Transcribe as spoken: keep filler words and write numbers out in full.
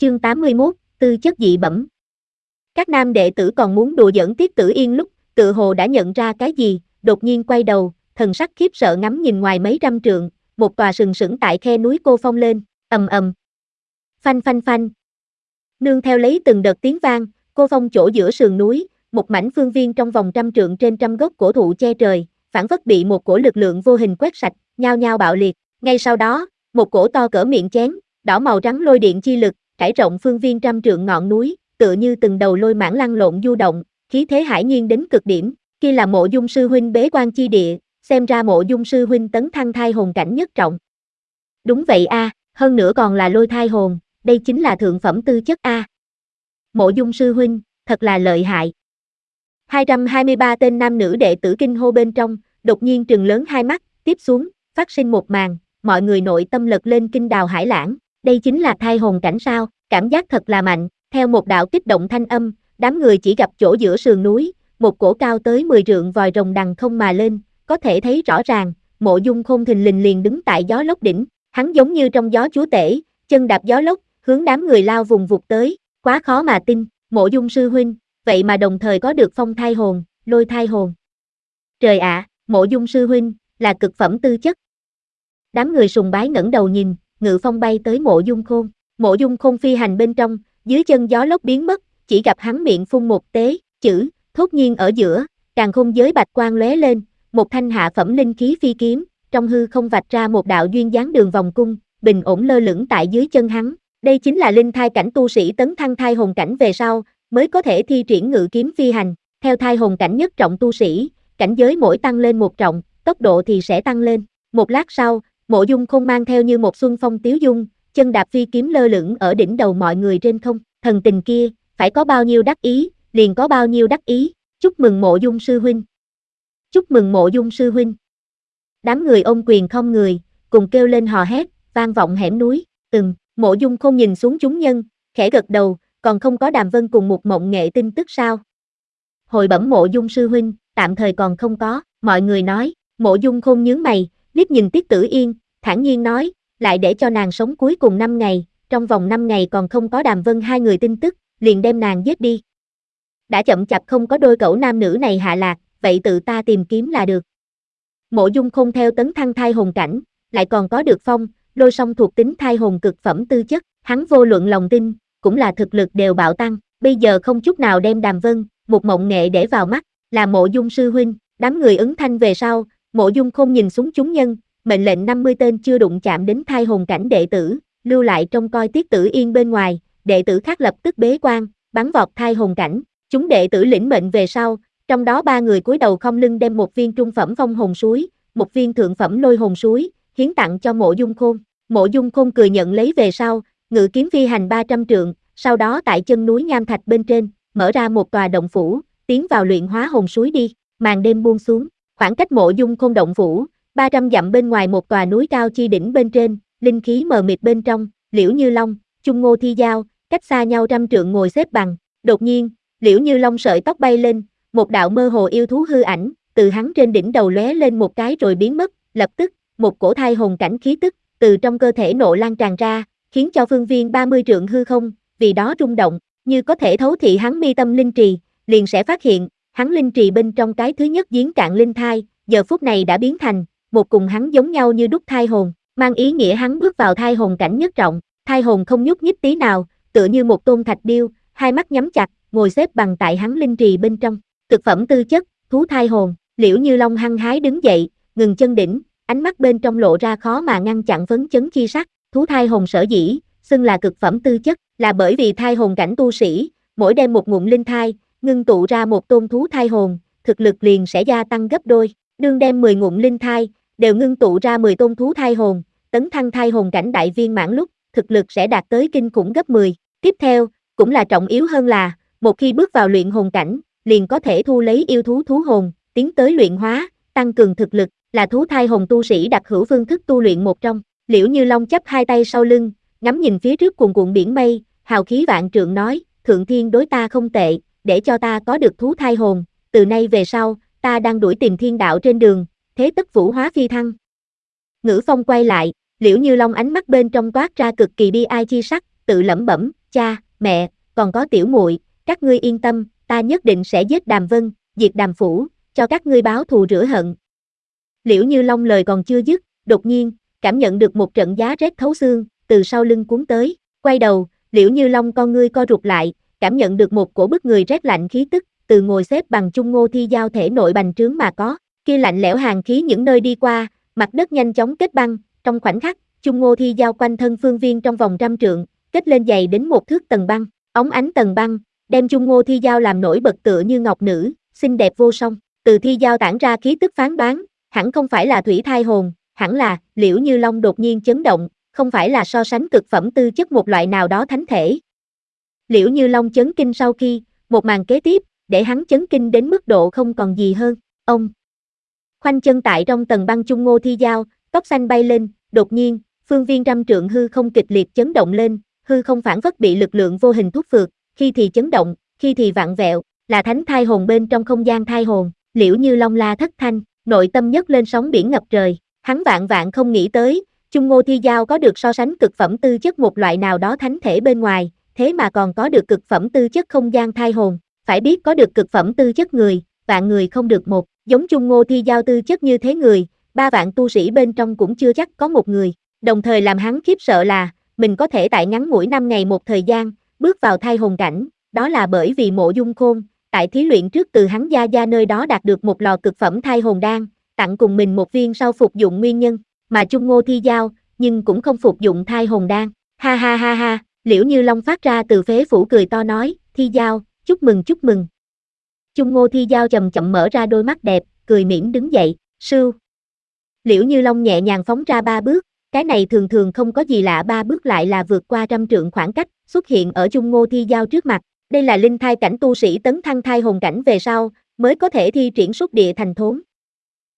Chương tám mươi mốt, tư chất dị bẩm. Các nam đệ tử còn muốn đùa giỡn Tiết Tử Yên lúc, tự hồ đã nhận ra cái gì, đột nhiên quay đầu, thần sắc khiếp sợ ngắm nhìn ngoài mấy trăm trượng, một tòa sừng sững tại khe núi Cô Phong lên, ầm ầm. Phanh phanh phanh. Nương theo lấy từng đợt tiếng vang, Cô Phong chỗ giữa sườn núi, một mảnh phương viên trong vòng trăm trượng trên trăm gốc cổ thụ che trời, phản phất bị một cổ lực lượng vô hình quét sạch, nhao nhao bạo liệt. Ngay sau đó, một cổ to cỡ miệng chén, đỏ màu trắng lôi điện chi lực, trải rộng phương viên trăm trượng ngọn núi, tựa như từng đầu lôi mãng lăn lộn du động, khí thế hải nhiên đến cực điểm. Kia là Mộ Dung sư huynh bế quan chi địa, xem ra Mộ Dung sư huynh tấn thăng thai hồn cảnh nhất trọng. Đúng vậy a, à, hơn nữa còn là lôi thai hồn, đây chính là thượng phẩm tư chất a. À. Mộ Dung sư huynh, thật là lợi hại. hai trăm hai mươi ba tên nam nữ đệ tử kinh hô bên trong, đột nhiên trừng lớn hai mắt, tiếp xuống, phát sinh một màn, mọi người nội tâm lật lên kinh đào hải lãng, đây chính là thai hồn cảnh sao, cảm giác thật là mạnh. Theo một đạo kích động thanh âm, đám người chỉ gặp chỗ giữa sườn núi, một cổ cao tới mười trượng vòi rồng đằng không mà lên, có thể thấy rõ ràng, Mộ Dung Khôn thình lình liền đứng tại gió lốc đỉnh, hắn giống như trong gió chúa tể, chân đạp gió lốc, hướng đám người lao vùng vụt tới, quá khó mà tin, Mộ Dung sư huynh, vậy mà đồng thời có được phong thai hồn, lôi thai hồn. Trời ạ, à, Mộ Dung sư huynh, là cực phẩm tư chất. Đám người sùng bái ngẩng đầu nhìn, ngự phong bay tới Mộ Dung Khôn, Mộ Dung Khôn phi hành bên trong, dưới chân gió lốc biến mất, chỉ gặp hắn miệng phun một tế, chữ, thốt nhiên ở giữa, càn khôn giới bạch quang lóe lên, một thanh hạ phẩm linh khí phi kiếm, trong hư không vạch ra một đạo duyên dáng đường vòng cung, bình ổn lơ lửng tại dưới chân hắn. Đây chính là linh thai cảnh tu sĩ tấn thăng thai hồn cảnh về sau, mới có thể thi triển ngự kiếm phi hành, theo thai hồn cảnh nhất trọng tu sĩ, cảnh giới mỗi tăng lên một trọng, tốc độ thì sẽ tăng lên. Một lát sau, Mộ Dung Khôn mang theo như một xuân phong tiếu dung, chân đạp phi kiếm lơ lửng ở đỉnh đầu mọi người trên không, thần tình kia, phải có bao nhiêu đắc ý, liền có bao nhiêu đắc ý, chúc mừng Mộ Dung sư huynh. Chúc mừng Mộ Dung sư huynh. Đám người ôm quyền không người, cùng kêu lên hò hét, vang vọng hẻm núi, ừm, Mộ Dung Khôn nhìn xuống chúng nhân, khẽ gật đầu, còn không có Đàm Vân cùng một mộng nghệ tin tức sao? Hồi bẩm Mộ Dung sư huynh, tạm thời còn không có, mọi người nói. Mộ Dung Khôn nhướng mày, liếc nhìn Tiết Tử Yên, thản nhiên nói, lại để cho nàng sống cuối cùng năm ngày, trong vòng năm ngày còn không có Đàm Vân hai người tin tức, liền đem nàng giết đi. Đã chậm chạp không có đôi cẩu nam nữ này hạ lạc, vậy tự ta tìm kiếm là được. Mộ Dung Khôn theo tấn thăng thai hồn cảnh, lại còn có được phong, lôi song thuộc tính thai hồn cực phẩm tư chất, hắn vô luận lòng tin, cũng là thực lực đều bạo tăng, bây giờ không chút nào đem Đàm Vân, một mộng nghệ để vào mắt, là Mộ Dung sư huynh, đám người ứng thanh về sau, Mộ Dung Khôn nhìn xuống chúng nhân, mệnh lệnh năm mươi tên chưa đụng chạm đến thai hồn cảnh đệ tử, lưu lại trông coi Tiết Tử Yên bên ngoài, đệ tử khác lập tức bế quan, bắn vọt thai hồn cảnh, chúng đệ tử lĩnh mệnh về sau, trong đó ba người cúi đầu khom lưng đem một viên trung phẩm phong hồn suối, một viên thượng phẩm lôi hồn suối, hiến tặng cho Mộ Dung Khôn. Mộ Dung Khôn cười nhận lấy về sau, ngự kiếm phi hành ba trăm trượng, sau đó tại chân núi nham thạch bên trên, mở ra một tòa động phủ, tiến vào luyện hóa hồn suối đi, màn đêm buông xuống, khoảng cách Mộ Dung Khôn động phủ, ba trăm dặm bên ngoài một tòa núi cao chi đỉnh bên trên, linh khí mờ mịt bên trong, Liễu Như Long, Chung Ngô Thi Giao, cách xa nhau trăm trượng ngồi xếp bằng, đột nhiên, Liễu Như Long sợi tóc bay lên, một đạo mơ hồ yêu thú hư ảnh, từ hắn trên đỉnh đầu lóe lên một cái rồi biến mất, lập tức, một cổ thai hồn cảnh khí tức, từ trong cơ thể nộ lan tràn ra, khiến cho phương viên ba mươi trượng hư không, vì đó rung động, như có thể thấu thị hắn mi tâm linh trì, liền sẽ phát hiện, hắn linh trì bên trong cái thứ nhất giếng cạn linh thai, giờ phút này đã biến thành, một cùng hắn giống nhau như đúc thai hồn, mang ý nghĩa hắn bước vào thai hồn cảnh nhất trọng, thai hồn không nhúc nhích tí nào, tựa như một tôn thạch điêu, hai mắt nhắm chặt, ngồi xếp bằng tại hắn linh trì bên trong, thực phẩm tư chất, thú thai hồn, Liễu Như Long hăng hái đứng dậy, ngừng chân đỉnh, ánh mắt bên trong lộ ra khó mà ngăn chặn phấn chấn chi sắc, thú thai hồn sở dĩ, xưng là cực phẩm tư chất, là bởi vì thai hồn cảnh tu sĩ, mỗi đem một ngụm linh thai, ngưng tụ ra một tôn thú thai hồn, thực lực liền sẽ gia tăng gấp đôi, đương đem mười ngụm linh thai, đều ngưng tụ ra mười tôn thú thai hồn, tấn thăng thai hồn cảnh đại viên mãn lúc, thực lực sẽ đạt tới kinh khủng gấp mười. Tiếp theo, cũng là trọng yếu hơn là, một khi bước vào luyện hồn cảnh, liền có thể thu lấy yêu thú thú hồn, tiến tới luyện hóa, tăng cường thực lực, là thú thai hồn tu sĩ đặc hữu phương thức tu luyện một trong. Liễu Như Long chắp hai tay sau lưng, ngắm nhìn phía trước cuồn cuộn biển mây, hào khí vạn trượng nói, Thượng Thiên đối ta không tệ, để cho ta có được thú thai hồn, từ nay về sau, ta đang đuổi tìm thiên đạo trên đường, thế tất vũ hóa phi thăng. Ngữ Phong quay lại, Liễu Như Long ánh mắt bên trong toát ra cực kỳ bi ai chi sắc, tự lẩm bẩm, cha, mẹ, còn có tiểu muội, các ngươi yên tâm, ta nhất định sẽ giết Đàm Vân, diệt Đàm phủ, cho các ngươi báo thù rửa hận. Liễu Như Long lời còn chưa dứt, đột nhiên, cảm nhận được một trận giá rét thấu xương, từ sau lưng cuốn tới, quay đầu, Liễu Như Long con ngươi co rụt lại, cảm nhận được một cổ bức người rét lạnh khí tức, từ ngồi xếp bằng chung Ngô Thi Giao thể nội bành trướng mà có, kia lạnh lẽo hàn khí những nơi đi qua, mặt đất nhanh chóng kết băng, trong khoảnh khắc, chung Ngô Thi Giao quanh thân phương viên trong vòng trăm trượng, kết lên dày đến một thước tầng băng, óng ánh tầng băng, đem chung Ngô Thi Giao làm nổi bật tựa như ngọc nữ, xinh đẹp vô song, từ Thi Giao tản ra khí tức phán đoán, hẳn không phải là thủy thai hồn, hẳn là, Liễu Như Long đột nhiên chấn động, không phải là so sánh cực phẩm tư chất một loại nào đó thánh thể. Liễu Như Long chấn kinh sau khi, một màn kế tiếp, để hắn chấn kinh đến mức độ không còn gì hơn, ông. Khoanh chân tại trong tầng băng chung Ngô Thi Giao, tóc xanh bay lên, đột nhiên, phương viên trăm trượng hư không kịch liệt chấn động lên, hư không phản phất bị lực lượng vô hình thúc phượt, khi thì chấn động, khi thì vặn vẹo, là thánh thai hồn bên trong không gian thai hồn, Liễu Như Long la thất thanh, nội tâm nhấc lên sóng biển ngập trời, hắn vạn vạn không nghĩ tới, chung Ngô Thi Giao có được so sánh cực phẩm tư chất một loại nào đó thánh thể bên ngoài, thế mà còn có được cực phẩm tư chất không gian thai hồn, phải biết có được cực phẩm tư chất người, vạn người không được một, giống chung Ngô Thi Giao tư chất như thế người, ba vạn tu sĩ bên trong cũng chưa chắc có một người, đồng thời làm hắn khiếp sợ là, mình có thể tại ngắn ngủi năm ngày một thời gian, bước vào thai hồn cảnh, đó là bởi vì Mộ Dung Khôn, tại thí luyện trước từ hắn gia gia nơi đó đạt được một lò cực phẩm thai hồn đan, tặng cùng mình một viên sau phục dụng nguyên nhân, mà chung Ngô Thi Giao, nhưng cũng không phục dụng thai hồn đan, ha ha ha ha, Liễu Như Long phát ra từ phế phủ cười to nói, Thi Giao, chúc mừng chúc mừng. Chung Ngô Thi Giao chậm chậm mở ra đôi mắt đẹp, cười mỉm đứng dậy, sưu. Liễu Như Long nhẹ nhàng phóng ra ba bước, cái này thường thường không có gì lạ ba bước lại là vượt qua trăm trượng khoảng cách, xuất hiện ở chung Ngô Thi Giao trước mặt, đây là linh thai cảnh tu sĩ tấn thăng thai hồn cảnh về sau, mới có thể thi triển xuất địa thành thốn,